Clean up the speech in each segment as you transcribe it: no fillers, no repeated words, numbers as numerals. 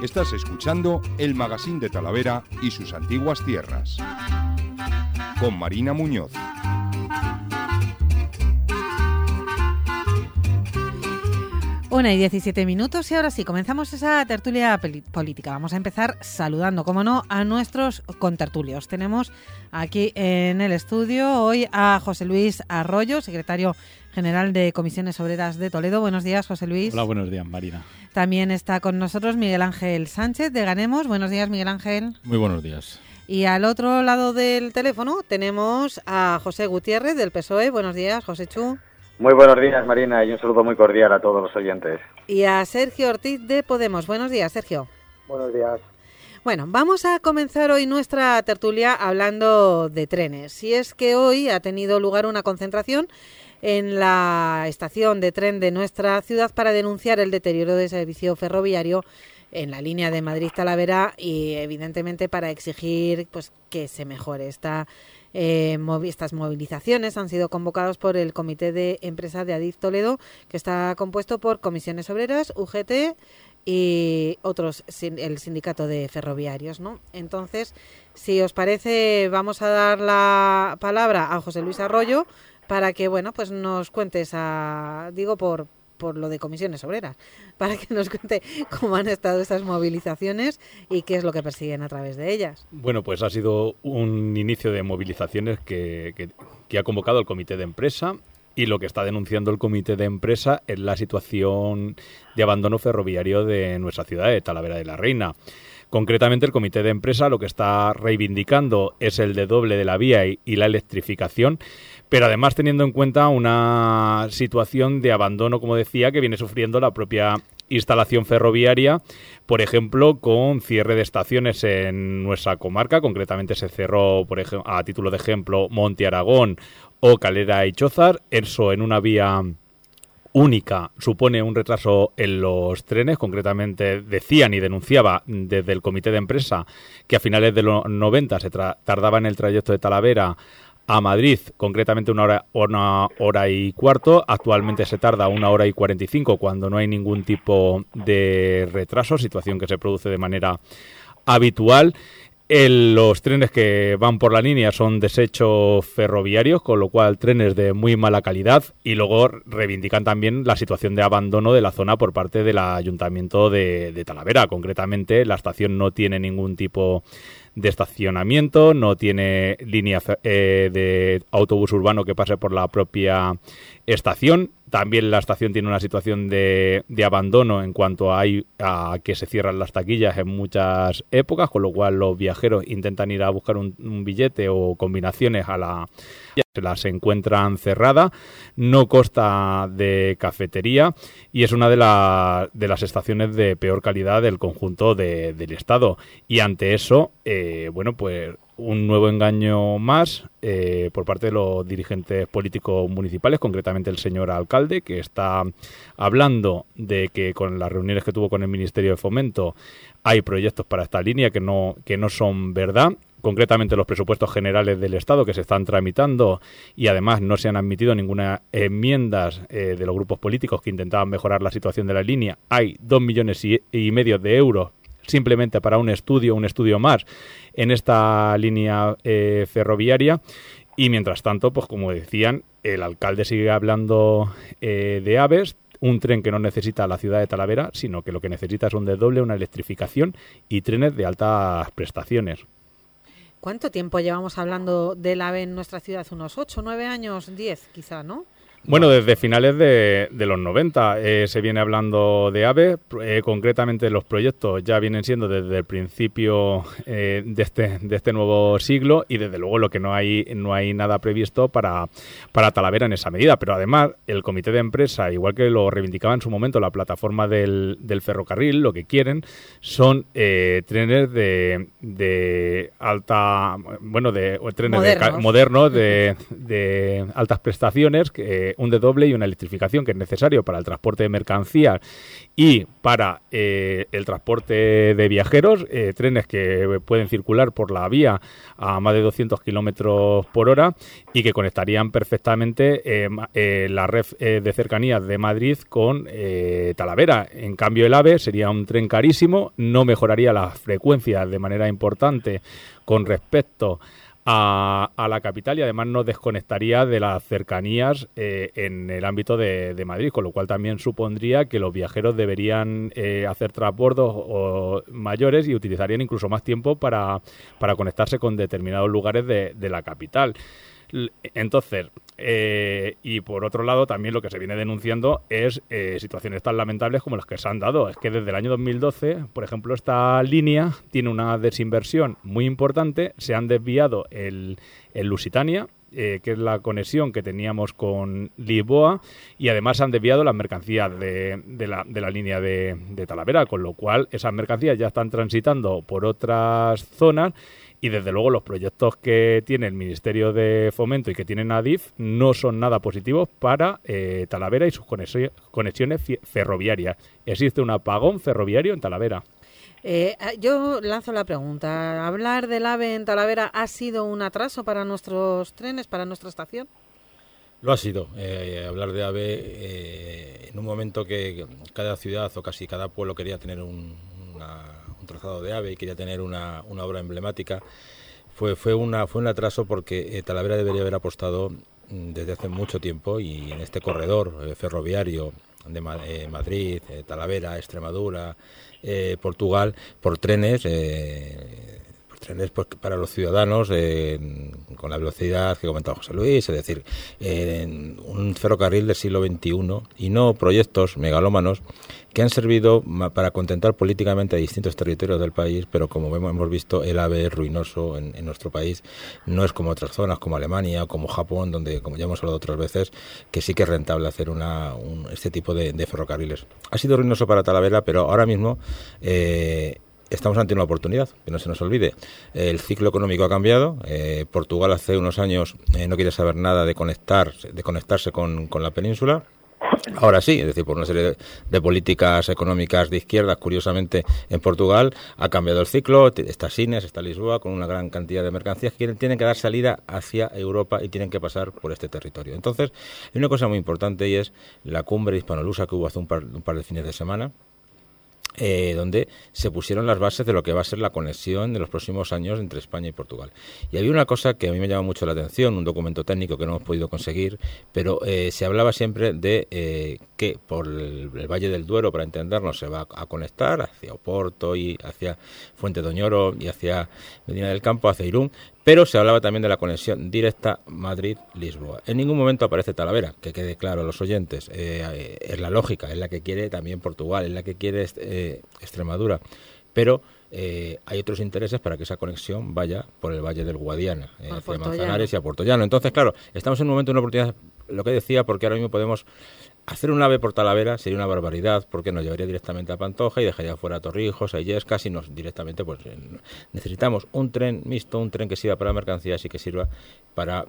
Estás escuchando el Magazín de Talavera y sus antiguas tierras, con Marina Muñoz. Una y 17 minutos y ahora sí, comenzamos esa tertulia política. Vamos a empezar saludando, como no, a nuestros contertulios. Tenemos aquí en el estudio hoy a José Luis Arroyo, secretario general de Comisiones Obreras de Toledo. Buenos días, José Luis. Hola, buenos días, Marina. También está con nosotros Miguel Ángel Sánchez de Ganemos. Buenos días, Miguel Ángel. Muy buenos días. Y al otro lado del teléfono tenemos a José Gutiérrez del PSOE. Buenos días, José Chu. Muy buenos días, Marina, y un saludo muy cordial a todos los oyentes. Y a Sergio Ortiz de Podemos. Buenos días, Sergio. Buenos días. Bueno, vamos a comenzar hoy nuestra tertulia hablando de trenes. Y es que hoy ha tenido lugar una concentración en la estación de tren de nuestra ciudad para denunciar el deterioro del servicio ferroviario en la línea de Madrid-Talavera y, evidentemente, para exigir pues que se mejore estas movilizaciones. Han sido convocados por el Comité de Empresa de Adif Toledo, que está compuesto por Comisiones Obreras, UGT y otros, el sindicato de ferroviarios, ¿no? Entonces, si os parece, vamos a dar la palabra a José Luis Arroyo para que, bueno, pues nos cuentes, por lo de Comisiones Obreras, para que nos cuente cómo han estado esas movilizaciones y qué es lo que persiguen a través de ellas. Bueno, pues ha sido un inicio de movilizaciones que ha convocado el Comité de Empresa, y lo que está denunciando el Comité de Empresa es la situación de abandono ferroviario de nuestra ciudad de Talavera de la Reina. Concretamente, el Comité de Empresa lo que está reivindicando es el desdoble de la vía y la electrificación, pero además teniendo en cuenta una situación de abandono, como decía, que viene sufriendo la propia instalación ferroviaria, por ejemplo, con cierre de estaciones en nuestra comarca. Concretamente se cerró, por ejemplo, a título de ejemplo, Monte Aragón o Calera y Chózar. Eso en una vía única supone un retraso en los trenes. Concretamente decían y denunciaba desde el Comité de Empresa que a finales de los 90 se tardaba en el trayecto de Talavera a Madrid, concretamente una hora y cuarto. Actualmente se tarda 1 hora y 45 cuando no hay ningún tipo de retraso, situación que se produce de manera habitual. Los trenes que van por la línea son desechos ferroviarios, con lo cual trenes de muy mala calidad, y luego reivindican también la situación de abandono de la zona por parte del Ayuntamiento de Talavera. Concretamente, la estación no tiene ningún tipo de estacionamiento, no tiene línea de autobús urbano que pase por la propia estación. También la estación tiene una situación de abandono en cuanto a que se cierran las taquillas en muchas épocas, con lo cual los viajeros intentan ir a buscar un billete o combinaciones se las encuentran cerradas. No consta de cafetería y es una de las estaciones de peor calidad del conjunto del Estado. Y ante eso, pues un nuevo engaño más por parte de los dirigentes políticos municipales, concretamente el señor alcalde, que está hablando de que con las reuniones que tuvo con el Ministerio de Fomento hay proyectos para esta línea que no son verdad. Concretamente los presupuestos generales del Estado que se están tramitando, y además no se han admitido ninguna enmiendas de los grupos políticos que intentaban mejorar la situación de la línea. Hay 2,5 millones de euros simplemente para un estudio más en esta línea ferroviaria. Y mientras tanto, pues como decían, el alcalde sigue hablando de AVEs, un tren que no necesita la ciudad de Talavera, sino que lo que necesita es un desdoble, una electrificación y trenes de altas prestaciones. ¿Cuánto tiempo llevamos hablando del AVE en nuestra ciudad? ¿Unos 8, 9 años, 10 quizá, no? Bueno, desde finales de los 90 se viene hablando de AVE. Concretamente los proyectos ya vienen siendo desde el principio de este nuevo siglo, y desde luego lo que no hay nada previsto para Talavera en esa medida. Pero además el Comité de Empresa, igual que lo reivindicaba en su momento la plataforma del ferrocarril, lo que quieren son trenes de alta, trenes modernos de altas prestaciones, que un desdoble y una electrificación que es necesario para el transporte de mercancías y para el transporte de viajeros, trenes que pueden circular por la vía a más de 200 kilómetros por hora y que conectarían perfectamente la red de cercanías de Madrid con Talavera. En cambio, el AVE sería un tren carísimo, no mejoraría las frecuencias de manera importante con respecto a la capital y además nos desconectaría de las cercanías en el ámbito de Madrid, con lo cual también supondría que los viajeros deberían hacer transbordos mayores y utilizarían incluso más tiempo para conectarse con determinados lugares de la capital. Entonces, y por otro lado, también lo que se viene denunciando es situaciones tan lamentables como las que se han dado. Es que desde el año 2012, por ejemplo, esta línea tiene una desinversión muy importante. Se han desviado el Lusitania, que es la conexión que teníamos con Lisboa, y además han desviado las mercancías de la línea de Talavera, con lo cual esas mercancías ya están transitando por otras zonas. Y desde luego los proyectos que tiene el Ministerio de Fomento y que tiene Adif no son nada positivos para Talavera y sus conexiones ferroviarias. ¿Existe un apagón ferroviario en Talavera? Yo lanzo la pregunta. ¿Hablar del AVE en Talavera ha sido un atraso para nuestros trenes, para nuestra estación? Lo ha sido. Hablar de AVE en un momento que cada ciudad o casi cada pueblo quería tener un trazado de AVE y quería tener una obra emblemática, fue un atraso porque Talavera debería haber apostado desde hace mucho tiempo y en este corredor ferroviario de Madrid, Talavera, Extremadura, Portugal, por trenes pues, para los ciudadanos con la velocidad que comentaba José Luis, es decir, un ferrocarril del siglo XXI y no proyectos megalómanos que han servido para contentar políticamente a distintos territorios del país, pero como hemos visto, el AVE es ruinoso en nuestro país. No es como otras zonas, como Alemania o como Japón, donde, como ya hemos hablado otras veces, que sí que es rentable hacer este tipo de ferrocarriles. Ha sido ruinoso para Talavera, pero ahora mismo estamos ante una oportunidad, que no se nos olvide. El ciclo económico ha cambiado. Portugal hace unos años no quiere saber nada de conectarse con la península. Ahora sí, es decir, por una serie de políticas económicas de izquierdas, curiosamente en Portugal ha cambiado el ciclo, está Sines, está Lisboa, con una gran cantidad de mercancías que tienen que dar salida hacia Europa y tienen que pasar por este territorio. Entonces, hay una cosa muy importante y es la cumbre hispanolusa que hubo hace un par de fines de semana, donde se pusieron las bases de lo que va a ser la conexión de los próximos años entre España y Portugal. Y había una cosa que a mí me llama mucho la atención, un documento técnico que no hemos podido conseguir, pero se hablaba siempre de que por el Valle del Duero, para entendernos, se va a conectar hacia Oporto y hacia Fuente de Oñoro y hacia Medina del Campo, hacia Irún, pero se hablaba también de la conexión directa Madrid-Lisboa. En ningún momento aparece Talavera, que quede claro a los oyentes. Es la lógica, es la que quiere también Portugal, es la que quiere Extremadura, pero hay otros intereses para que esa conexión vaya por el Valle del Guadiana, hacia Manzanares y a Puerto Llano. Entonces, claro, estamos en un momento de una oportunidad, lo que decía, porque ahora mismo podemos hacer un AVE por Talavera, sería una barbaridad, porque nos llevaría directamente a Pantoja y dejaría fuera a Torrijos, a Illescas, y nos directamente pues necesitamos un tren mixto, un tren que sirva para mercancías y que sirva para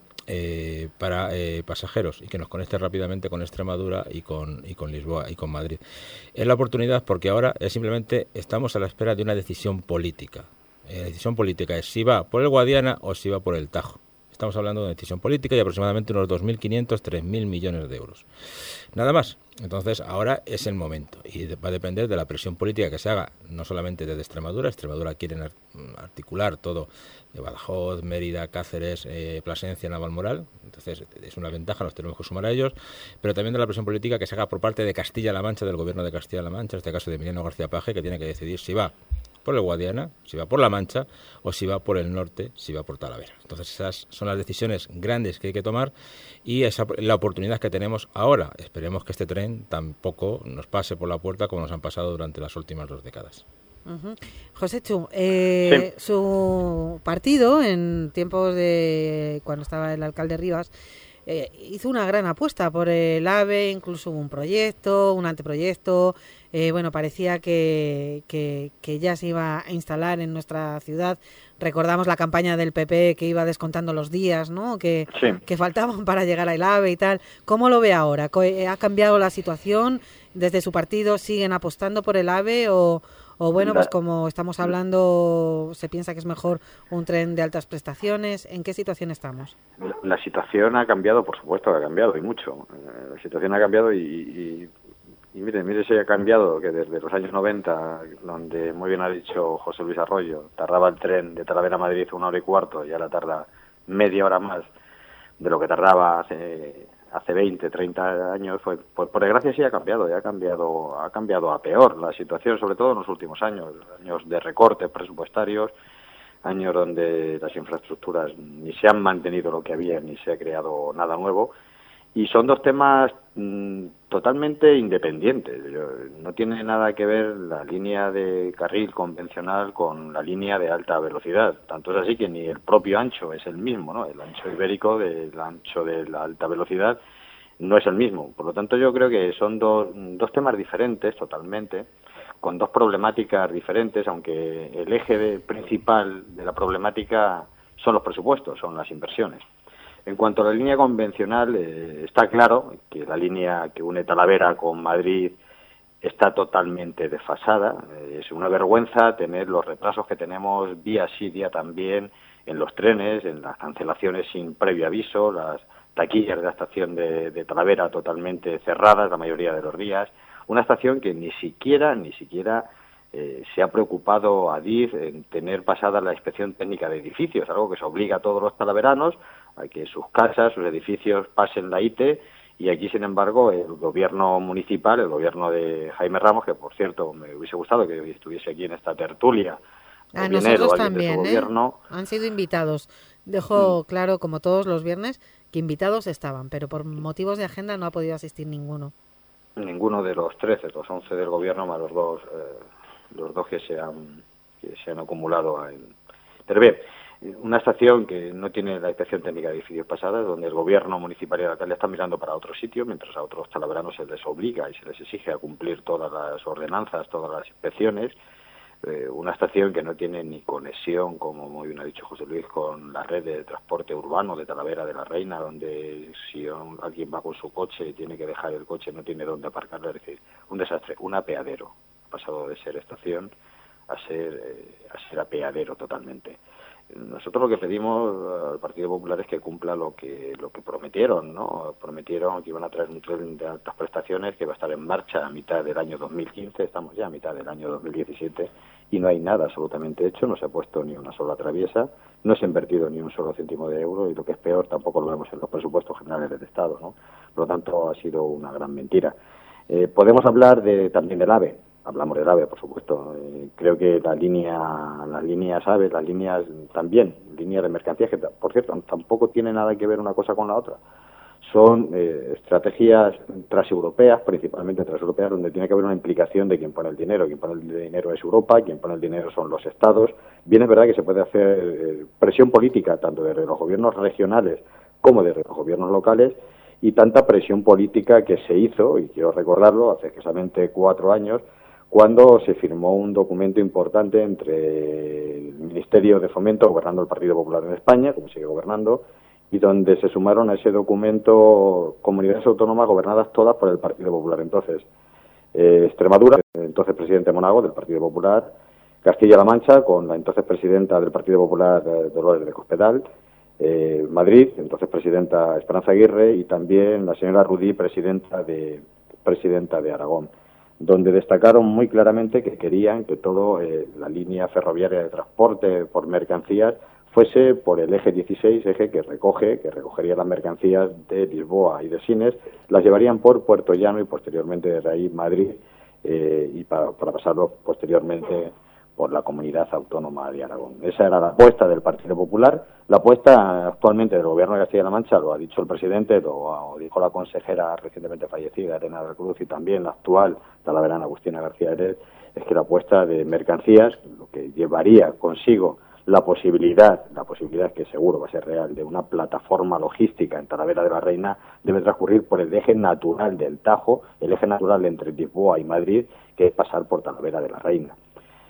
pasajeros y que nos conecte rápidamente con Extremadura y con Lisboa y con Madrid. Es la oportunidad porque ahora simplemente estamos a la espera de una decisión política. La decisión política es si va por el Guadiana o si va por el Tajo. Estamos hablando de una decisión política y aproximadamente unos 2.500, 3.000 millones de euros. Nada más. Entonces, ahora es el momento y va a depender de la presión política que se haga, no solamente desde Extremadura. Extremadura quieren articular todo de Badajoz, Mérida, Cáceres, Plasencia, Navalmoral. Entonces, es una ventaja, nos tenemos que sumar a ellos, pero también de la presión política que se haga por parte de Castilla-La Mancha, del gobierno de Castilla-La Mancha, en este caso de Emiliano García Paje, que tiene que decidir si va por el Guadiana, si va por La Mancha o si va por el norte, si va por Talavera. Entonces esas son las decisiones grandes que hay que tomar y esa es la oportunidad que tenemos ahora. Esperemos que este tren tampoco nos pase por la puerta como nos han pasado durante las últimas 2 décadas. Uh-huh. José Chu, Sí. Su partido, en tiempos de cuando estaba el alcalde Rivas, hizo una gran apuesta por el AVE, incluso hubo un proyecto, un anteproyecto. Parecía que ya se iba a instalar en nuestra ciudad recordamos la campaña del PP que iba descontando los días, ¿no? Que faltaban para llegar al AVE y tal. ¿Cómo lo ve ahora? ¿Ha cambiado la situación? ¿Desde su partido siguen apostando por el AVE o bueno, pues como estamos hablando, se piensa que es mejor un tren de altas prestaciones? ¿En qué situación estamos? La situación ha cambiado, por supuesto que ha cambiado, y mucho. La situación ha cambiado y mire si ha cambiado, que desde los años 90, donde muy bien ha dicho José Luis Arroyo, tardaba el tren de Talavera a Madrid 1 hora y cuarto, y ahora tarda media hora más de lo que tardaba hace 20, 30 años. Pues por desgracia sí ha cambiado a peor la situación, sobre todo en los últimos años de recortes presupuestarios, años donde las infraestructuras ni se han mantenido lo que había ni se ha creado nada nuevo. Y son dos temas totalmente independientes. No tiene nada que ver la línea de carril convencional con la línea de alta velocidad. Tanto es así que ni el propio ancho es el mismo, ¿no? El ancho ibérico del ancho de la alta velocidad no es el mismo. Por lo tanto, yo creo que son dos temas diferentes totalmente, con dos problemáticas diferentes, aunque el eje principal de la problemática son los presupuestos, son las inversiones. En cuanto a la línea convencional, está claro que la línea que une Talavera con Madrid está totalmente desfasada. Es una vergüenza tener los retrasos que tenemos día sí, día también en los trenes, en las cancelaciones sin previo aviso, las taquillas de la estación de Talavera totalmente cerradas la mayoría de los días. Una estación que ni siquiera se ha preocupado Adif en tener pasada la inspección técnica de edificios, algo que se obliga a todos los talaveranos a que sus casas, sus edificios pasen la ITE, y aquí, sin embargo, el gobierno municipal, el gobierno de Jaime Ramos, que por cierto me hubiese gustado que hoy estuviese aquí en esta tertulia, a nosotros también, gobierno. Han sido invitados. Dejo claro, como todos los viernes, que invitados estaban, pero por motivos de agenda no ha podido asistir ninguno. Ninguno de los 13, los 11 del gobierno, más los dos que se han acumulado. Pero bien, una estación que no tiene la inspección técnica de edificios pasada, donde el gobierno municipal y el alcalde están mirando para otro sitio, mientras a otros talaveranos se les obliga y se les exige a cumplir todas las ordenanzas, todas las inspecciones. Una estación que no tiene ni conexión, como muy bien ha dicho José Luis, con la red de transporte urbano de Talavera de la Reina, donde si alguien va con su coche y tiene que dejar el coche, no tiene dónde aparcarlo. Es decir, un desastre, un apeadero. Ha pasado de ser estación a ser apeadero totalmente. Nosotros lo que pedimos al Partido Popular es que cumpla lo que prometieron, ¿no? Prometieron que iban a traer un tren de altas prestaciones que va a estar en marcha a mitad del año 2015, estamos ya a mitad del año 2017 y no hay nada absolutamente hecho, no se ha puesto ni una sola traviesa, no se ha invertido ni un solo céntimo de euro y lo que es peor, tampoco lo vemos en los presupuestos generales del Estado, ¿no? Por lo tanto, ha sido una gran mentira. Podemos hablar también del AVE. Hablamos del AVE, por supuesto. Creo que las líneas AVE, las líneas también, líneas de mercancías, que por cierto tampoco tienen nada que ver una cosa con la otra. Son estrategias transeuropeas, principalmente transeuropeas, donde tiene que haber una implicación de quien pone el dinero. Quien pone el dinero es Europa, quien pone el dinero son los Estados. Bien es verdad que se puede hacer presión política, tanto desde los gobiernos regionales como desde los gobiernos locales, y tanta presión política que se hizo, y quiero recordarlo, hace escasamente 4 años, cuando se firmó un documento importante entre el Ministerio de Fomento, gobernando el Partido Popular en España, como sigue gobernando, y donde se sumaron a ese documento comunidades autónomas gobernadas todas por el Partido Popular. Entonces, Extremadura, entonces presidente Monago del Partido Popular, Castilla-La Mancha, con la entonces presidenta del Partido Popular, Dolores de Cospedal, Madrid, entonces presidenta Esperanza Aguirre, y también la señora Rudí, presidenta de Aragón, donde destacaron muy claramente que querían que todo la línea ferroviaria de transporte por mercancías fuese por el eje 16, eje que recogería las mercancías de Lisboa y de Sines, las llevarían por Puerto Llano y posteriormente desde ahí Madrid, y para pasarlo posteriormente por la comunidad autónoma de Aragón. Esa era la apuesta del Partido Popular. La apuesta actualmente del Gobierno de Castilla-La Mancha, lo ha dicho el presidente, lo dijo la consejera recientemente fallecida, Elena de la Cruz, y también la actual talaverana Agustina García Hered, es que la apuesta de mercancías, lo que llevaría consigo la posibilidad que seguro va a ser real, de una plataforma logística en Talavera de la Reina, debe transcurrir por el eje natural del Tajo, el eje natural entre Lisboa y Madrid, que es pasar por Talavera de la Reina.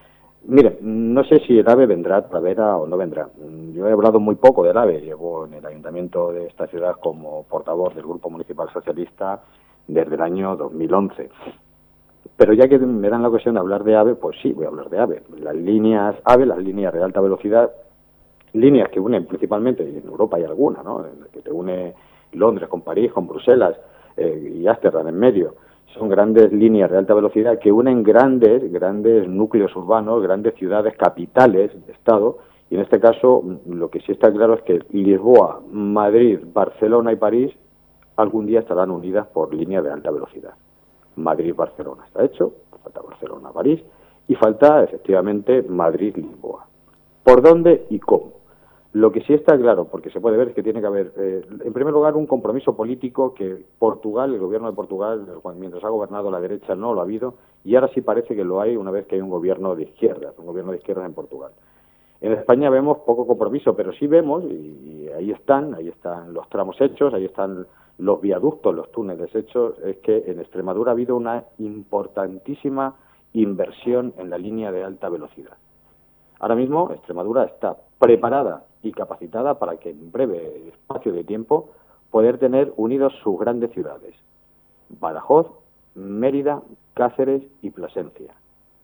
Mire, no sé si el AVE vendrá a Talavera o no vendrá. Yo he hablado muy poco del AVE. Llevo en el ayuntamiento de esta ciudad como portavoz del Grupo Municipal Socialista desde el año 2011. Pero ya que me dan la ocasión de hablar de AVE, pues sí, voy a hablar de AVE. Las líneas AVE, las líneas de alta velocidad, líneas que unen principalmente, y en Europa hay alguna, ¿no?, que te une Londres con París, con Bruselas y Ámsterdam en medio. Son grandes líneas de alta velocidad que unen grandes núcleos urbanos, grandes ciudades, capitales de Estado, y en este caso lo que sí está claro es que Lisboa, Madrid, Barcelona y París algún día estarán unidas por líneas de alta velocidad. Madrid-Barcelona está hecho, falta Barcelona-París, y falta efectivamente Madrid-Lisboa. ¿Por dónde y cómo? Lo que sí está claro, porque se puede ver, es que tiene que haber, en primer lugar, un compromiso político que Portugal, el gobierno de Portugal, mientras ha gobernado la derecha, no lo ha habido, y ahora sí parece que lo hay una vez que hay un gobierno de izquierdas en Portugal. En España vemos poco compromiso, pero sí vemos, y ahí están los tramos hechos, ahí están los viaductos, los túneles hechos, es que en Extremadura ha habido una importantísima inversión en la línea de alta velocidad. Ahora mismo Extremadura está preparada y capacitada para que en breve espacio de tiempo poder tener unidos sus grandes ciudades: Badajoz, Mérida, Cáceres y Plasencia.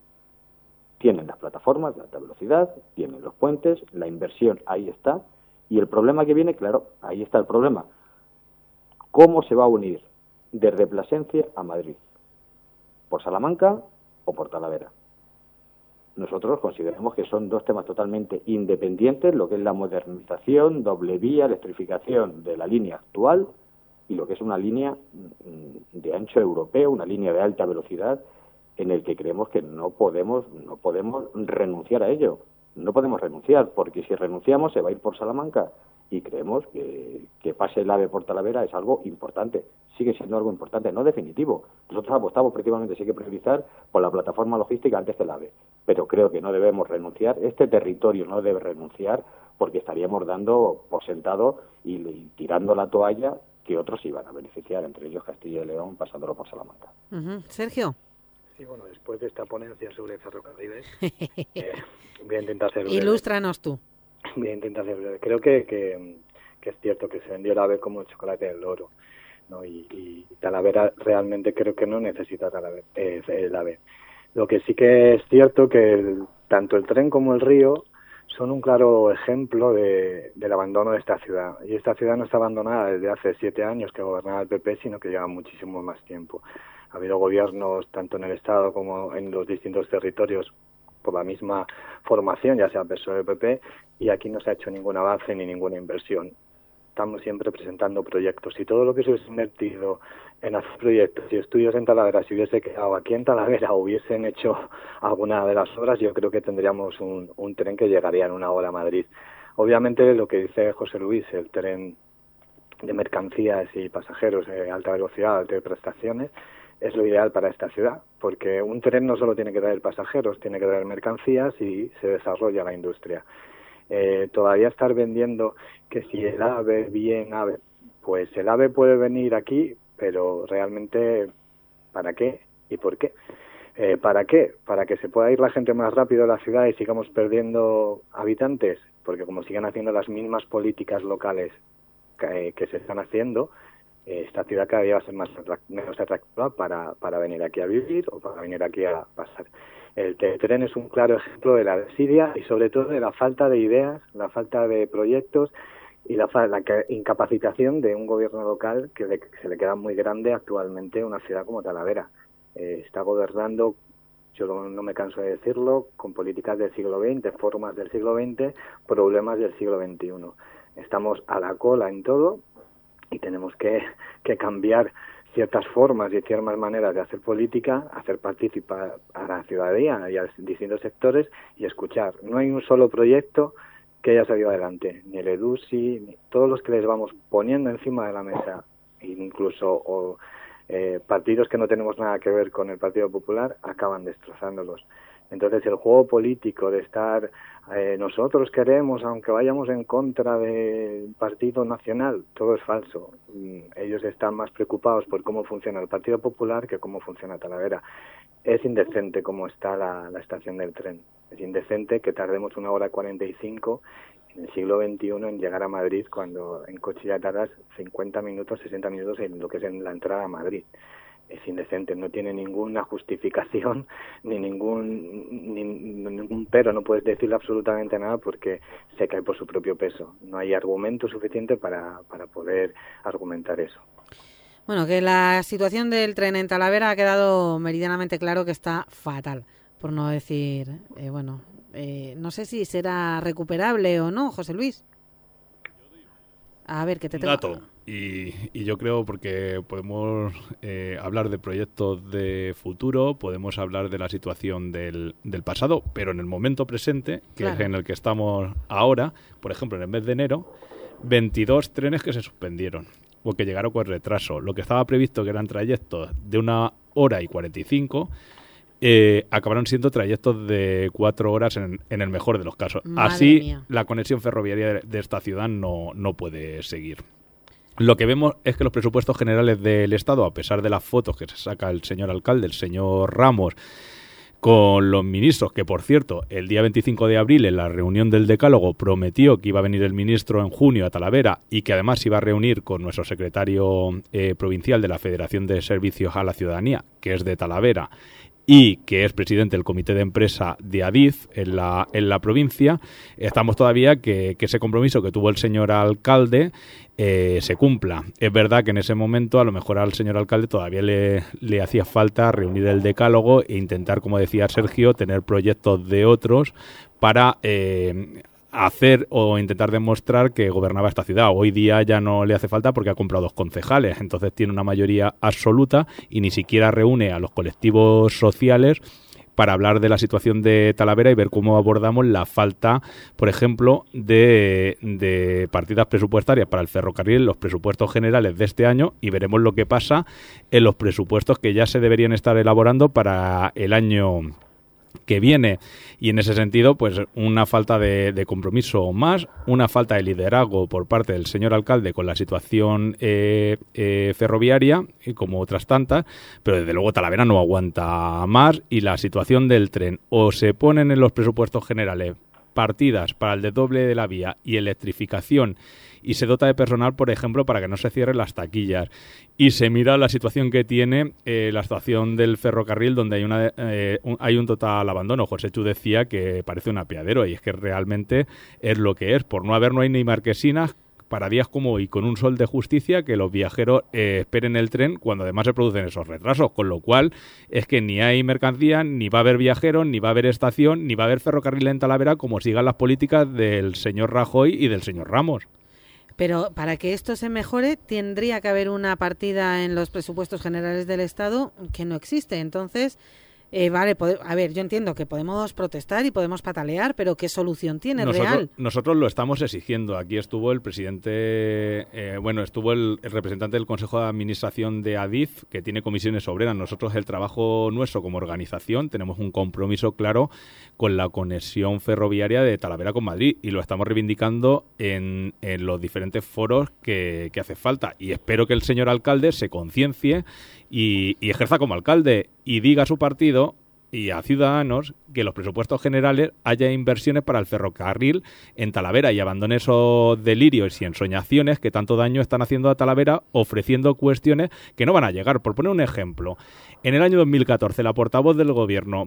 Tienen las plataformas de alta velocidad, tienen los puentes, la inversión ahí está, y el problema que viene, claro, ahí está el problema. ¿Cómo se va a unir desde Plasencia a Madrid? ¿Por Salamanca o por Talavera? Nosotros consideramos que son dos temas totalmente independientes, lo que es la modernización, doble vía, electrificación de la línea actual y lo que es una línea de ancho europeo, una línea de alta velocidad, en el que creemos que no podemos renunciar a ello. No podemos renunciar, porque si renunciamos se va a ir por Salamanca, y creemos que pase el AVE por Talavera es algo importante, sigue siendo algo importante, no definitivo. Nosotros apostamos principalmente, sí hay que priorizar por la plataforma logística antes que el AVE, pero creo que no debemos renunciar, este territorio no debe renunciar, porque estaríamos dando por sentado y tirando la toalla que otros iban a beneficiar, entre ellos Castilla y León, pasándolo por Salamanca. Sergio. Sí, bueno, después de esta ponencia sobre ferrocarriles, voy a intentar ser breve. Ilústranos tú. Voy a intentar ser breve. Creo que es cierto que se vendió el AVE como el chocolate del loro, ¿no? Y Talavera realmente creo que no necesita el AVE. Lo que sí que es cierto que tanto el tren como el río son un claro ejemplo del abandono de esta ciudad. Y esta ciudad no está abandonada desde hace 7 años que gobernaba el PP, sino que lleva muchísimo más tiempo. Ha habido gobiernos tanto en el Estado como en los distintos territorios por la misma formación, ya sea PSOE o PP, y aquí no se ha hecho ningún avance ni ninguna inversión. Estamos siempre presentando proyectos, y todo lo que se hubiese invertido en hacer proyectos y estudios en Talavera, si hubiese quedado aquí en Talavera o hubiesen hecho alguna de las obras, yo creo que tendríamos un tren que llegaría en 1 hora a Madrid. Obviamente, lo que dice José Luis, el tren de mercancías y pasajeros de alta velocidad, de prestaciones, es lo ideal para esta ciudad, porque un tren no solo tiene que traer pasajeros, tiene que traer mercancías y se desarrolla la industria. Todavía estar vendiendo que si el AVE, bien AVE, pues el AVE puede venir aquí, pero realmente, ¿para qué y por qué? ¿Para qué? ¿Para que se pueda ir la gente más rápido a la ciudad y sigamos perdiendo habitantes? Porque como sigan haciendo las mismas políticas locales que se están haciendo, esta ciudad cada día va a ser menos atractiva para venir aquí a vivir o para venir aquí a pasar. El tren es un claro ejemplo de la desidia y sobre todo de la falta de ideas, la falta de proyectos y la incapacitación de un gobierno local que se le queda muy grande actualmente una ciudad como Talavera. Está gobernando, yo no me canso de decirlo, con políticas del siglo XX, formas del siglo XX, problemas del siglo XXI. Estamos a la cola en todo y tenemos que cambiar ciertas formas y ciertas maneras de hacer política, hacer participar a la ciudadanía y a los distintos sectores y escuchar. No hay un solo proyecto que haya salido adelante, ni el EDUSI, ni todos los que les vamos poniendo encima de la mesa, incluso partidos que no tenemos nada que ver con el Partido Popular, acaban destrozándolos. Entonces el juego político de estar, nosotros queremos, aunque vayamos en contra del Partido Nacional, todo es falso. Ellos están más preocupados por cómo funciona el Partido Popular que cómo funciona Talavera. Es indecente cómo está la estación del tren. Es indecente que tardemos 1 hora 45 en el siglo XXI en llegar a Madrid, cuando en coche ya tardas 50 minutos, 60 minutos en lo que es en la entrada a Madrid. Es indecente, no tiene ninguna justificación ni ningún pero, no puedes decirle absolutamente nada porque se cae por su propio peso. No hay argumento suficiente para poder argumentar eso. Bueno, que la situación del tren en Talavera ha quedado meridianamente claro que está fatal, por no decir, no sé si será recuperable o no, José Luis. A ver, ¿qué te tengo? Dato. Y yo creo, porque podemos hablar de proyectos de futuro, podemos hablar de la situación del pasado, pero en el momento presente, que claro, es en el que estamos ahora, por ejemplo, en el mes de enero, 22 trenes que se suspendieron o que llegaron con retraso. Lo que estaba previsto, que eran trayectos de 1 hora y 45, acabaron siendo trayectos de 4 horas en el mejor de los casos. Madre Así, mía. la conexión ferroviaria de esta ciudad no puede seguir. Lo que vemos es que los presupuestos generales del Estado, a pesar de las fotos que se saca el señor alcalde, el señor Ramos, con los ministros, que por cierto, el día 25 de abril, en la reunión del Decálogo, prometió que iba a venir el ministro en junio a Talavera y que además se iba a reunir con nuestro secretario provincial de la Federación de Servicios a la Ciudadanía, que es de Talavera, y que es presidente del comité de empresa de Adif en la provincia. Estamos todavía que ese compromiso que tuvo el señor alcalde se cumpla. Es verdad que en ese momento a lo mejor al señor alcalde todavía le hacía falta reunir el decálogo e intentar, como decía Sergio, tener proyectos de otros para hacer o intentar demostrar que gobernaba esta ciudad. Hoy día ya no le hace falta porque ha comprado 2 concejales, entonces tiene una mayoría absoluta y ni siquiera reúne a los colectivos sociales para hablar de la situación de Talavera y ver cómo abordamos la falta, por ejemplo, de partidas presupuestarias para el ferrocarril en los presupuestos generales de este año, y veremos lo que pasa en los presupuestos que ya se deberían estar elaborando para el año que viene. Y en ese sentido, pues una falta de compromiso más, una falta de liderazgo por parte del señor alcalde con la situación ferroviaria, y como otras tantas, pero desde luego Talavera no aguanta más, y la situación del tren, o se ponen en los presupuestos generales partidas para el desdoble de la vía y electrificación, y se dota de personal, por ejemplo, para que no se cierren las taquillas, y se mira la situación que tiene la estación del ferrocarril, donde hay un total abandono. José Chu decía que parece un apeadero, y es que realmente es lo que es. Por no hay ni marquesinas para días como hoy, con un sol de justicia, que los viajeros esperen el tren cuando además se producen esos retrasos, con lo cual es que ni hay mercancía, ni va a haber viajeros, ni va a haber estación, ni va a haber ferrocarril en Talavera, como sigan las políticas del señor Rajoy y del señor Ramos. Pero para que esto se mejore, tendría que haber una partida en los presupuestos generales del Estado que no existe. Entonces, a ver, yo entiendo que podemos protestar y podemos patalear, pero ¿qué solución tiene real? Nosotros lo estamos exigiendo. Aquí estuvo el presidente, estuvo el representante del Consejo de Administración de Adif, que tiene comisiones obreras. Nosotros, el trabajo nuestro como organización, tenemos un compromiso claro con la conexión ferroviaria de Talavera con Madrid, y lo estamos reivindicando en los diferentes foros que hace falta. Y espero que el señor alcalde se conciencie y ejerza como alcalde y diga a su partido y a Ciudadanos que en los presupuestos generales haya inversiones para el ferrocarril en Talavera, y abandone esos delirios y ensoñaciones que tanto daño están haciendo a Talavera, ofreciendo cuestiones que no van a llegar. Por poner un ejemplo, en el año 2014 la portavoz del gobierno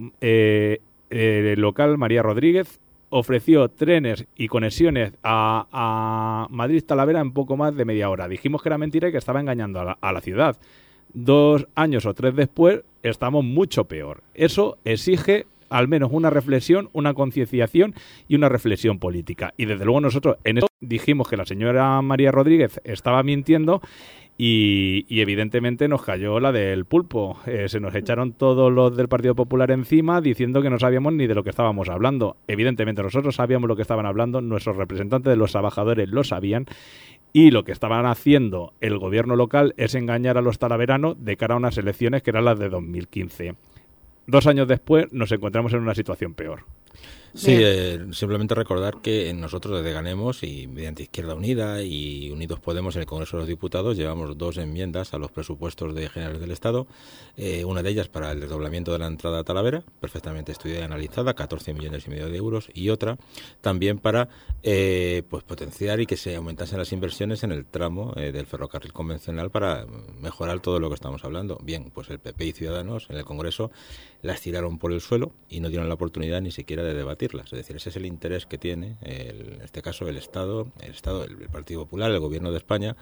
local, María Rodríguez, ofreció trenes y conexiones a Madrid-Talavera en poco más de media hora. Dijimos que era mentira y que estaba engañando a la ciudad. 2 años o 3 después estamos mucho peor. Eso exige al menos una reflexión, una concienciación y una reflexión política. Y desde luego nosotros en eso dijimos que la señora María Rodríguez estaba mintiendo, y evidentemente nos cayó la del pulpo. Se nos echaron todos los del Partido Popular encima diciendo que no sabíamos ni de lo que estábamos hablando. Evidentemente nosotros sabíamos lo que estaban hablando, nuestros representantes de los trabajadores lo sabían, y lo que estaban haciendo el gobierno local es engañar a los talaveranos de cara a unas elecciones que eran las de 2015. 2 años después nos encontramos en una situación peor. Sí, simplemente recordar que nosotros desde Ganemos y mediante Izquierda Unida y Unidos Podemos en el Congreso de los Diputados llevamos 2 enmiendas a los presupuestos generales del Estado, una de ellas para el desdoblamiento de la entrada a Talavera, perfectamente estudiada y analizada, 14,5 millones de euros, y otra también para pues potenciar y que se aumentasen las inversiones en el tramo del ferrocarril convencional para mejorar todo lo que estamos hablando. Bien, pues el PP y Ciudadanos en el Congreso las tiraron por el suelo y no dieron la oportunidad ni siquiera de debatirlas. Es decir, ese es el interés que tiene, en este caso, el Partido Popular, el Gobierno de España,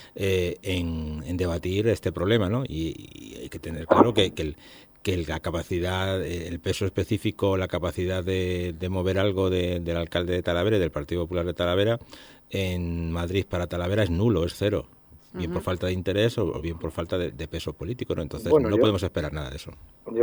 en debatir este problema, ¿no? Y hay que tener claro que la capacidad, el peso específico, la capacidad de mover algo del alcalde de Talavera y del Partido Popular de Talavera en Madrid para Talavera es nulo, es cero. Bien por falta de interés o bien por falta de peso político, ¿no? Entonces no podemos esperar nada de eso.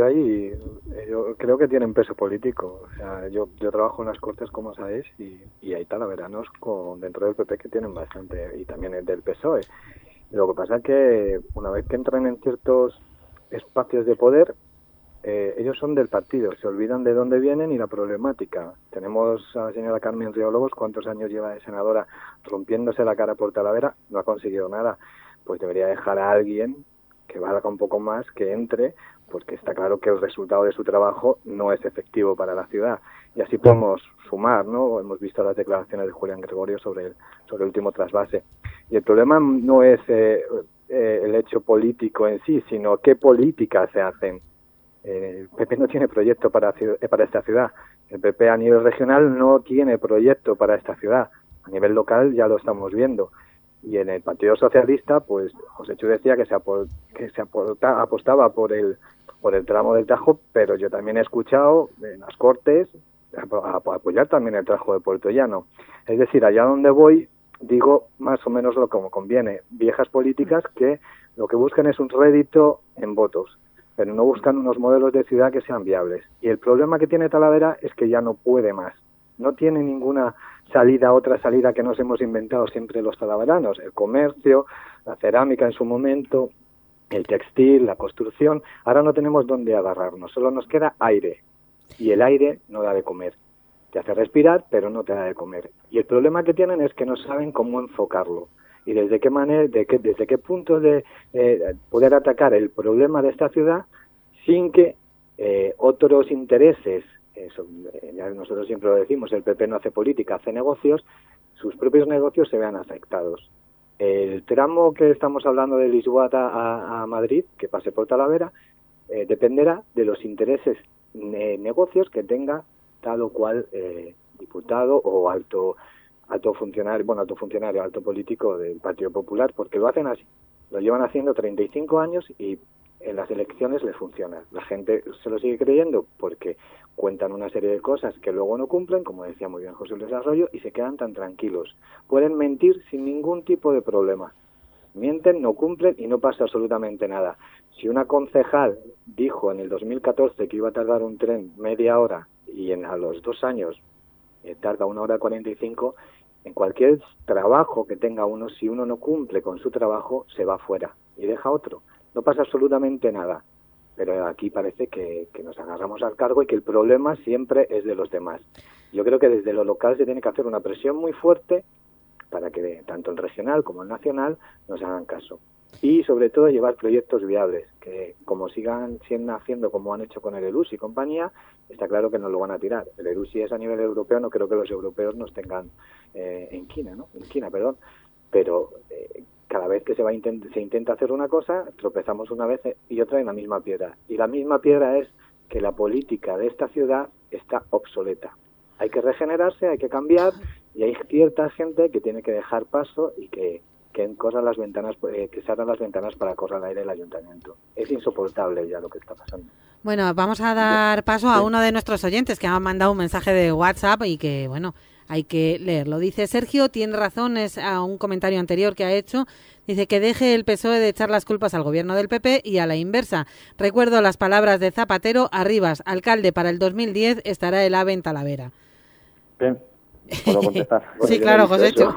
Yo creo que tienen peso político. O sea, yo trabajo en las Cortes, como sabéis, y hay talaveranos dentro del PP que tienen bastante, y también del PSOE. Lo que pasa es que una vez que entran en ciertos espacios de poder, ellos son del partido, se olvidan de dónde vienen y la problemática. Tenemos a la señora Carmen Riólogos, ¿cuántos años lleva de senadora rompiéndose la cara por Talavera? No ha conseguido nada. Pues debería dejar a alguien que valga un poco más, que entre, porque está claro que el resultado de su trabajo no es efectivo para la ciudad. Y así podemos sumar, ¿no? Hemos visto las declaraciones de Julián Gregorio sobre el último trasvase. Y el problema no es el hecho político en sí, sino qué políticas se hacen. El PP no tiene proyecto para esta ciudad. El PP a nivel regional no tiene proyecto para esta ciudad. A nivel local ya lo estamos viendo. Y en el Partido Socialista, pues José Chu decía que se apostaba por el tramo del Tajo, pero yo también he escuchado en las Cortes apoyar también el tramo de Puerto Llano. Es decir, allá donde voy, digo más o menos lo como conviene. Viejas políticas que lo que buscan es un rédito en votos, pero no buscan unos modelos de ciudad que sean viables. Y el problema que tiene Talavera es que ya no puede más. No tiene ninguna otra salida que nos hemos inventado siempre los talaveranos. El comercio, la cerámica en su momento, el textil, la construcción. Ahora no tenemos dónde agarrarnos, solo nos queda aire. Y el aire no da de comer. Te hace respirar, pero no te da de comer. Y el problema que tienen es que no saben cómo enfocarlo. Y desde qué manera, desde qué punto de poder atacar el problema de esta ciudad sin que otros intereses, ya nosotros siempre lo decimos, el PP no hace política, hace negocios, sus propios negocios se vean afectados. El tramo que estamos hablando de Lisboa a Madrid, que pase por Talavera, dependerá de los intereses negocios que tenga tal o cual diputado o alto funcionario, alto político del Partido Popular, porque lo hacen así. Lo llevan haciendo 35 años y en las elecciones les funciona. La gente se lo sigue creyendo porque cuentan una serie de cosas que luego no cumplen, como decía muy bien José Luis Arroyo, y se quedan tan tranquilos. Pueden mentir sin ningún tipo de problema. Mienten, no cumplen y no pasa absolutamente nada. Si una concejal dijo en el 2014 que iba a tardar un tren media hora y a los 2 años tarda 1 hora 45, en cualquier trabajo que tenga uno, si uno no cumple con su trabajo, se va fuera y deja otro. No pasa absolutamente nada. Pero aquí parece que nos agarramos al cargo y que el problema siempre es de los demás. Yo creo que desde lo local se tiene que hacer una presión muy fuerte para que tanto el regional como el nacional nos hagan caso. Y sobre todo llevar proyectos viables, que como sigan haciendo como han hecho con el ELUSI y compañía, está claro que nos lo van a tirar. El ELUSI es a nivel europeo, no creo que los europeos nos tengan en quina, pero cada vez que se intenta hacer una cosa, tropezamos una vez y otra en la misma piedra. Y la misma piedra es que la política de esta ciudad está obsoleta. Hay que regenerarse, hay que cambiar, y hay cierta gente que tiene que dejar paso y que se abran las ventanas para correr al aire el ayuntamiento. Es insoportable ya lo que está pasando. Bueno, vamos a dar paso a uno de nuestros oyentes que ha mandado un mensaje de WhatsApp y que, bueno, hay que leerlo. Dice Sergio, tiene razón, es a un comentario anterior que ha hecho. Dice que deje el PSOE de echar las culpas al gobierno del PP y a la inversa. Recuerdo las palabras de Zapatero: Arribas, alcalde para el 2010, estará el AVE en Talavera. Bien, ¿Puedo contestar? Sí, claro, Josécho.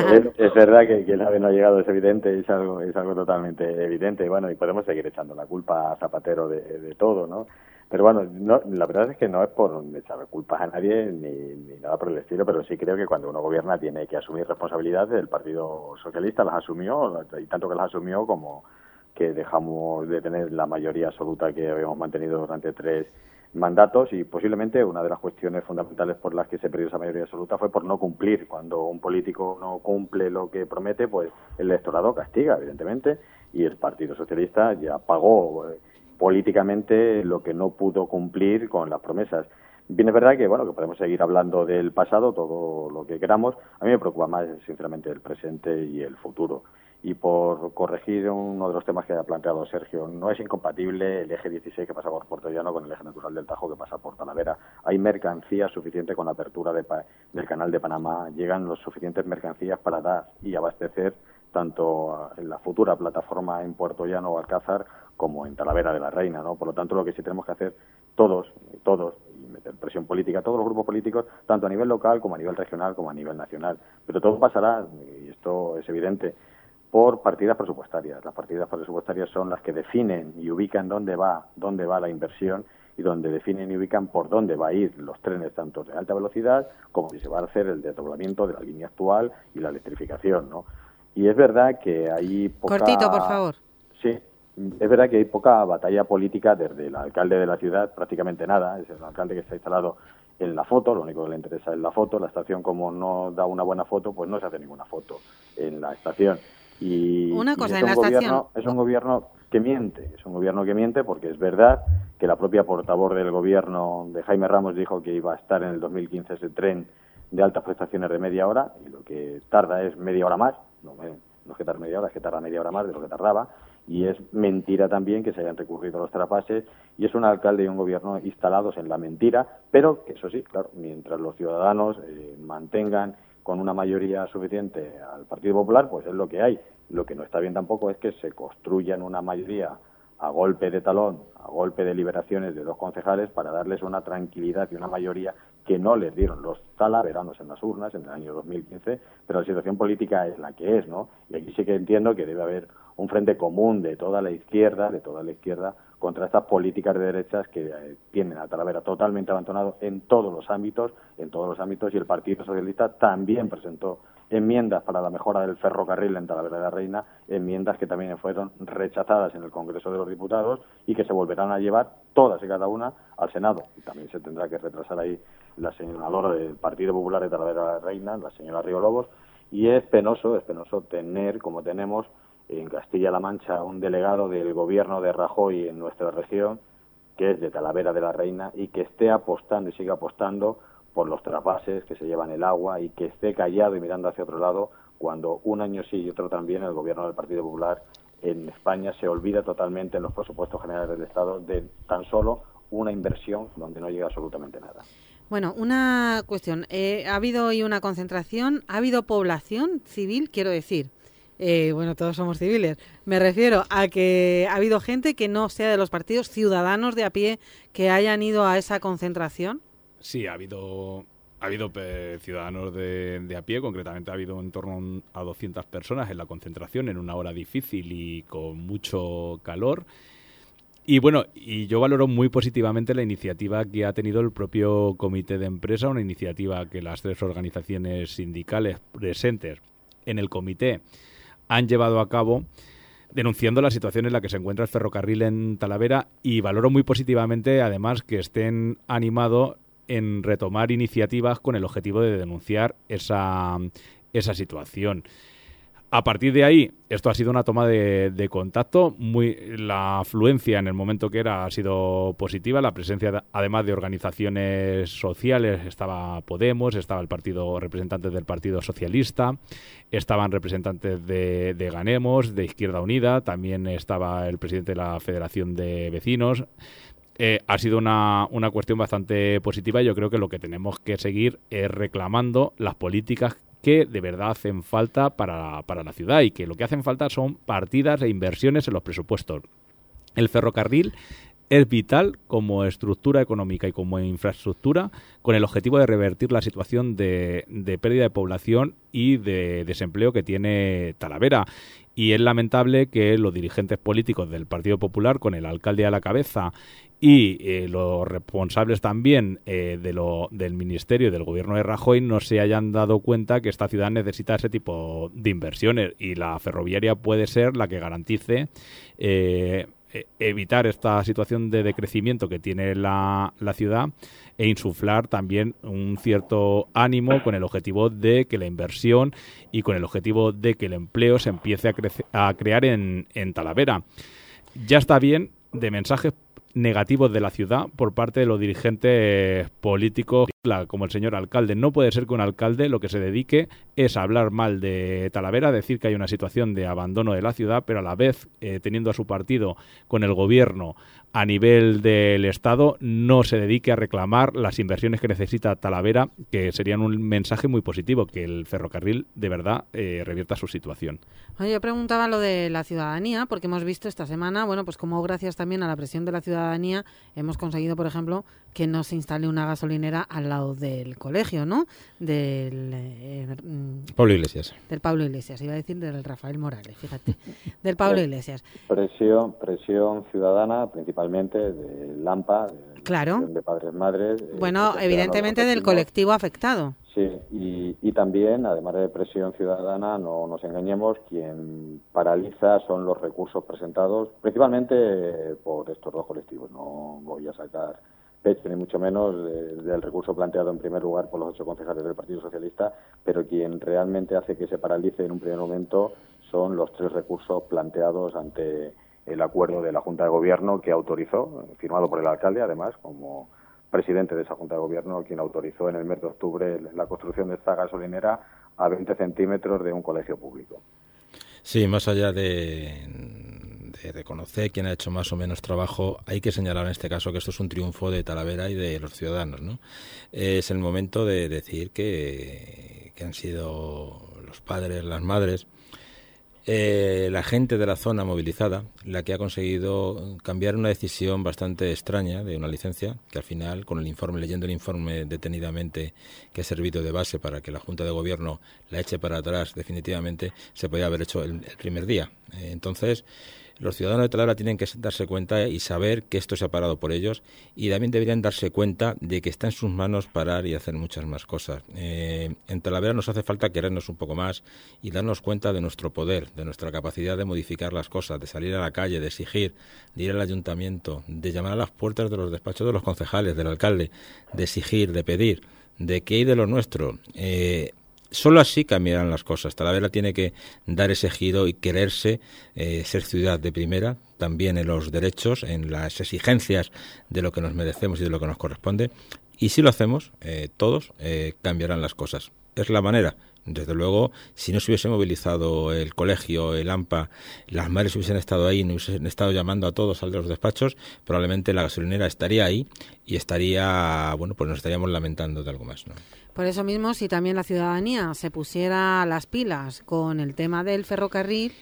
Es verdad que el AVE no ha llegado, es evidente, es algo totalmente evidente. Y bueno, y podemos seguir echando la culpa a Zapatero de todo, ¿no? Pero bueno, la verdad es que no es por echar culpas a nadie ni nada por el estilo, pero sí creo que cuando uno gobierna tiene que asumir responsabilidades. El Partido Socialista las asumió, y tanto que las asumió como que dejamos de tener la mayoría absoluta que habíamos mantenido durante 3 mandatos, y posiblemente una de las cuestiones fundamentales por las que se perdió esa mayoría absoluta fue por no cumplir. Cuando un político no cumple lo que promete, pues el electorado castiga, evidentemente, y el Partido Socialista ya pagó políticamente lo que no pudo cumplir con las promesas. Bien, es verdad que bueno, que podemos seguir hablando del pasado todo lo que queramos. A mí me preocupa más, sinceramente, el presente y el futuro. Y por corregir uno de los temas que ha planteado Sergio, no es incompatible el eje 16 que pasa por Puerto Llano con el eje natural del Tajo que pasa por Talavera. Hay mercancía suficiente con la apertura del canal de Panamá. Llegan las suficientes mercancías para dar y abastecer tanto en la futura plataforma en Puerto Llano o Alcázar como en Talavera de la Reina, ¿no? Por lo tanto, lo que sí tenemos que hacer todos, y meter presión política, todos los grupos políticos, tanto a nivel local como a nivel regional como a nivel nacional. Pero todo pasará, y esto es evidente, por partidas presupuestarias. Las partidas presupuestarias son las que definen y ubican dónde va la inversión y donde definen y ubican por dónde va a ir los trenes, tanto de alta velocidad como si se va a hacer el desdoblamiento de la línea actual y la electrificación, ¿no? Y es verdad que hay poca... Cortito, por favor. Sí, es verdad que hay poca batalla política desde el alcalde de la ciudad, prácticamente nada. Es el alcalde que está instalado en la foto, lo único que le interesa es la foto. La estación, como no da una buena foto, pues no se hace ninguna foto en la estación. Y una cosa, es en la estación... Es un gobierno que miente, porque es verdad que la propia portavoz del gobierno de Jaime Ramos dijo que iba a estar en el 2015 ese tren de altas prestaciones de media hora, y lo que tarda es media hora más. No es que tarda media hora, es que tarda media hora más de lo que tardaba, y es mentira también que se hayan recurrido a los traspases, y es un alcalde y un gobierno instalados en la mentira, pero que eso sí, claro, mientras los ciudadanos mantengan con una mayoría suficiente al Partido Popular, pues es lo que hay. Lo que no está bien tampoco es que se construyan una mayoría a golpe de talón, a golpe de liberaciones de 2 concejales para darles una tranquilidad y una mayoría que no les dieron los talaveranos en las urnas en el año 2015, pero la situación política es la que es, ¿no? Y aquí sí que entiendo que debe haber un frente común de toda la izquierda contra estas políticas de derechas que tienen a Talavera totalmente abandonado en todos los ámbitos, y el Partido Socialista también presentó enmiendas para la mejora del ferrocarril en Talavera de la Reina, enmiendas que también fueron rechazadas en el Congreso de los Diputados y que se volverán a llevar todas y cada una al Senado. Y también se tendrá que retrasar ahí la senadora del Partido Popular de Talavera de la Reina, la señora Río Lobos, y es penoso tener, como tenemos en Castilla-La Mancha, un delegado del gobierno de Rajoy en nuestra región, que es de Talavera de la Reina, y que esté apostando y siga apostando por los trasvases que se llevan el agua, y que esté callado y mirando hacia otro lado, cuando un año sí y otro también el gobierno del Partido Popular en España se olvida totalmente en los presupuestos generales del Estado de tan solo una inversión donde no llega absolutamente nada. Bueno, una cuestión. ¿Ha habido hoy una concentración? ¿Ha habido población civil? Quiero decir, bueno, todos somos civiles. Me refiero a que ha habido gente que no sea de los partidos, ciudadanos de a pie que hayan ido a esa concentración. Sí, ha habido ciudadanos de a pie. Concretamente ha habido en torno a 200 personas en la concentración en una hora difícil y con mucho calor. Y bueno, y yo valoro muy positivamente la iniciativa que ha tenido el propio comité de empresa, una iniciativa que las 3 organizaciones sindicales presentes en el comité han llevado a cabo, denunciando la situación en la que se encuentra el ferrocarril en Talavera, y valoro muy positivamente además que estén animados en retomar iniciativas con el objetivo de denunciar esa situación. A partir de ahí, esto ha sido una toma de contacto. La afluencia en el momento que ha sido positiva. La presencia, además de organizaciones sociales, estaba Podemos, estaba representantes del Partido Socialista, estaban representantes de Ganemos, de Izquierda Unida, también estaba el presidente de la Federación de Vecinos. Ha sido una cuestión bastante positiva. Yo creo que lo que tenemos que seguir es reclamando las políticas que de verdad hacen falta para la ciudad, y que lo que hacen falta son partidas e inversiones en los presupuestos. El ferrocarril es vital como estructura económica y como infraestructura con el objetivo de revertir la situación de pérdida de población y de desempleo que tiene Talavera. Y es lamentable que los dirigentes políticos del Partido Popular, con el alcalde a la cabeza y los responsables también del Ministerio y del Gobierno de Rajoy, no se hayan dado cuenta que esta ciudad necesita ese tipo de inversiones, y la ferroviaria puede ser la que garantice evitar esta situación de decrecimiento que tiene la ciudad e insuflar también un cierto ánimo con el objetivo de que la inversión y con el objetivo de que el empleo se empiece a crear en Talavera. Ya está bien de mensajes negativos de la ciudad por parte de los dirigentes políticos como el señor alcalde. No puede ser que un alcalde lo que se dedique es a hablar mal de Talavera, decir que hay una situación de abandono de la ciudad, pero a la vez teniendo a su partido con el gobierno a nivel del Estado, no se dedique a reclamar las inversiones que necesita Talavera, que serían un mensaje muy positivo, que el ferrocarril de verdad revierta su situación. Yo preguntaba lo de la ciudadanía, porque hemos visto esta semana, bueno, pues como gracias también a la presión de la ciudadanía hemos conseguido, por ejemplo, que no se instale una gasolinera al lado del colegio, ¿no? Del Pablo Iglesias. Del Pablo Iglesias, iba a decir del Rafael Morales, fíjate. Del Pablo Iglesias. Presión ciudadana, principalmente del AMPA, claro, de padres madres. Bueno, evidentemente del colectivo afectado. Sí, y también, además de presión ciudadana, no nos engañemos, quien paraliza son los recursos presentados, principalmente por estos dos colectivos. No voy a sacar pecho, ni mucho menos, del recurso planteado en primer lugar por los 8 concejales del Partido Socialista, pero quien realmente hace que se paralice en un primer momento son los 3 recursos planteados ante el acuerdo de la Junta de Gobierno que autorizó, firmado por el alcalde, además, como presidente de esa Junta de Gobierno, quien autorizó en el mes de octubre la construcción de esta gasolinera a 20 centímetros de un colegio público. Sí, más allá de reconocer quién ha hecho más o menos trabajo, hay que señalar en este caso que esto es un triunfo de Talavera y de los ciudadanos, ¿no? Es el momento de decir que han sido los padres, las madres, la gente de la zona movilizada la que ha conseguido cambiar una decisión bastante extraña de una licencia que al final, con el informe, leyendo el informe detenidamente, que ha servido de base para que la Junta de Gobierno la eche para atrás definitivamente, se podía haber hecho el primer día. Entonces, los ciudadanos de Talavera tienen que darse cuenta y saber que esto se ha parado por ellos, y también deberían darse cuenta de que está en sus manos parar y hacer muchas más cosas. En Talavera nos hace falta querernos un poco más y darnos cuenta de nuestro poder, de nuestra capacidad de modificar las cosas, de salir a la calle, de exigir, de ir al ayuntamiento, de llamar a las puertas de los despachos de los concejales, del alcalde, de exigir, de pedir, de que hay de lo nuestro. Solo así cambiarán las cosas. Talavera tiene que dar ese giro y quererse ser ciudad de primera, también en los derechos, en las exigencias de lo que nos merecemos y de lo que nos corresponde. Y si lo hacemos, todos, cambiarán las cosas. Es la manera. Desde luego, si no se hubiese movilizado el colegio, el AMPA, las madres hubiesen estado ahí, no hubiesen estado llamando a todos al de los despachos, probablemente la gasolinera estaría ahí y estaría, bueno, pues nos estaríamos lamentando de algo más, ¿no? Por eso mismo, si también la ciudadanía se pusiera las pilas con el tema del ferrocarril,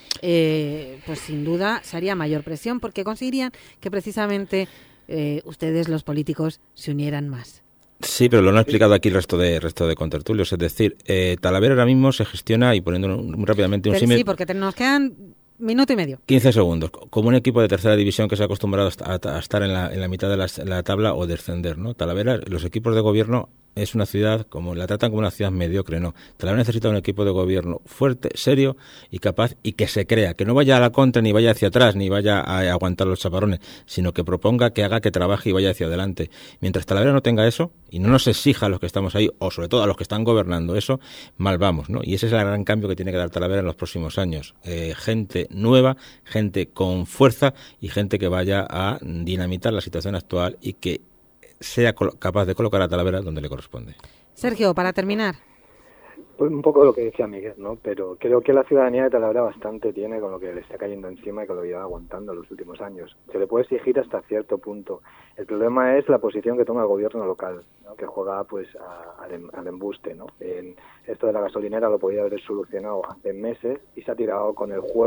pues sin duda se haría mayor presión, porque conseguirían que precisamente ustedes, los políticos, se unieran más. Sí, pero lo han explicado aquí el resto de contertulios. Es decir, Talavera ahora mismo se gestiona, y poniendo muy rápidamente un símil... Sí, porque nos quedan minuto y medio. 15 segundos. Como un equipo de tercera división que se ha acostumbrado a estar en la mitad de la tabla o descender, ¿no? Talavera, los equipos de gobierno, es una ciudad, como la tratan como una ciudad mediocre, no. Talavera necesita un equipo de gobierno fuerte, serio y capaz, y que se crea, que no vaya a la contra, ni vaya hacia atrás, ni vaya a aguantar los chaparrones, sino que proponga, que haga, que trabaje y vaya hacia adelante. Mientras Talavera no tenga eso, y no nos exija a los que estamos ahí, o sobre todo a los que están gobernando eso, mal vamos, ¿no? Y ese es el gran cambio que tiene que dar Talavera en los próximos años. Gente nueva, gente con fuerza y gente que vaya a dinamitar la situación actual y que sea capaz de colocar a Talavera donde le corresponde. Sergio, para terminar. Pues un poco lo que decía Miguel, ¿no? Pero creo que la ciudadanía de Talavera bastante tiene con lo que le está cayendo encima y que lo lleva aguantando los últimos años. Se le puede exigir hasta cierto punto. El problema es la posición que toma el gobierno local, ¿no? Que juega pues al embuste, ¿no? Esto de la gasolinera lo podía haber solucionado hace meses y se ha tirado con el juego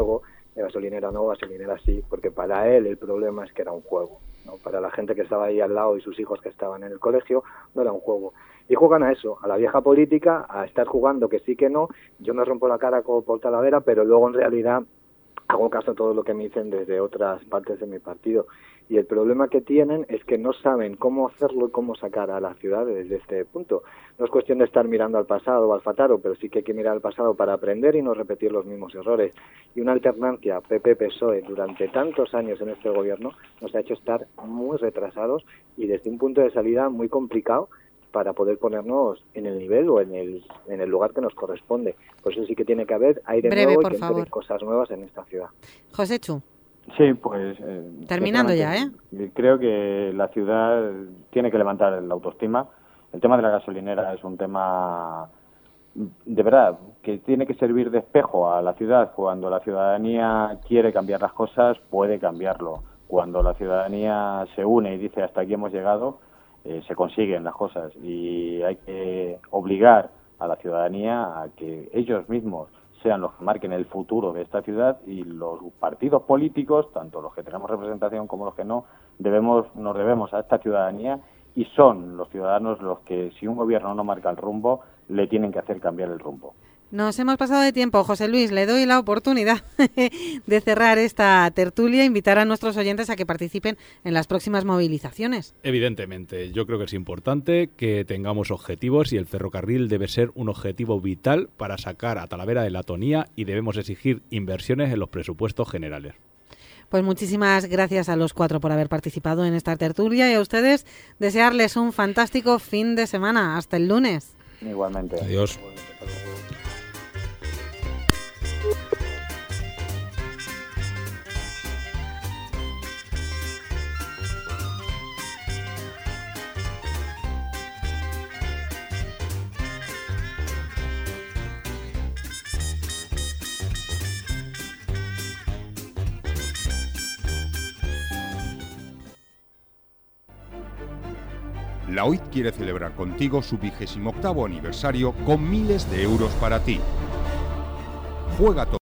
de gasolinera no, gasolinera sí, porque para él el problema es que era un juego, ¿no? Para la gente que estaba ahí al lado y sus hijos que estaban en el colegio, no era un juego. Y juegan a eso, a la vieja política, a estar jugando que sí que no. Yo me rompo la cara por Talavera, pero luego en realidad hago caso a todo lo que me dicen desde otras partes de mi partido. Y el problema que tienen es que no saben cómo hacerlo y cómo sacar a la ciudad desde este punto. No es cuestión de estar mirando al pasado o al futuro, pero sí que hay que mirar al pasado para aprender y no repetir los mismos errores. Y una alternancia PP-PSOE durante tantos años en este gobierno nos ha hecho estar muy retrasados y desde un punto de salida muy complicado para poder ponernos en el nivel o en el lugar que nos corresponde. Por eso sí que tiene que haber aire nuevo y que entren cosas nuevas en esta ciudad. José Chu. Sí, pues... terminando ya, ¿eh? Creo que la ciudad tiene que levantar la autoestima. El tema de la gasolinera es un tema, de verdad, que tiene que servir de espejo a la ciudad. Cuando la ciudadanía quiere cambiar las cosas, puede cambiarlo. Cuando la ciudadanía se une y dice hasta aquí hemos llegado, se consiguen las cosas. Y hay que obligar a la ciudadanía a que ellos mismos sean los que marquen el futuro de esta ciudad, y los partidos políticos, tanto los que tenemos representación como los que no, nos debemos a esta ciudadanía, y son los ciudadanos los que, si un gobierno no marca el rumbo, le tienen que hacer cambiar el rumbo. Nos hemos pasado de tiempo. José Luis, le doy la oportunidad de cerrar esta tertulia e invitar a nuestros oyentes a que participen en las próximas movilizaciones. Evidentemente, yo creo que es importante que tengamos objetivos y el ferrocarril debe ser un objetivo vital para sacar a Talavera de la atonía y debemos exigir inversiones en los presupuestos generales. Pues muchísimas gracias a los 4 por haber participado en esta tertulia y a ustedes desearles un fantástico fin de semana. Hasta el lunes. Igualmente. Adiós. La OIT quiere celebrar contigo su 28º aniversario con miles de euros para ti. Juega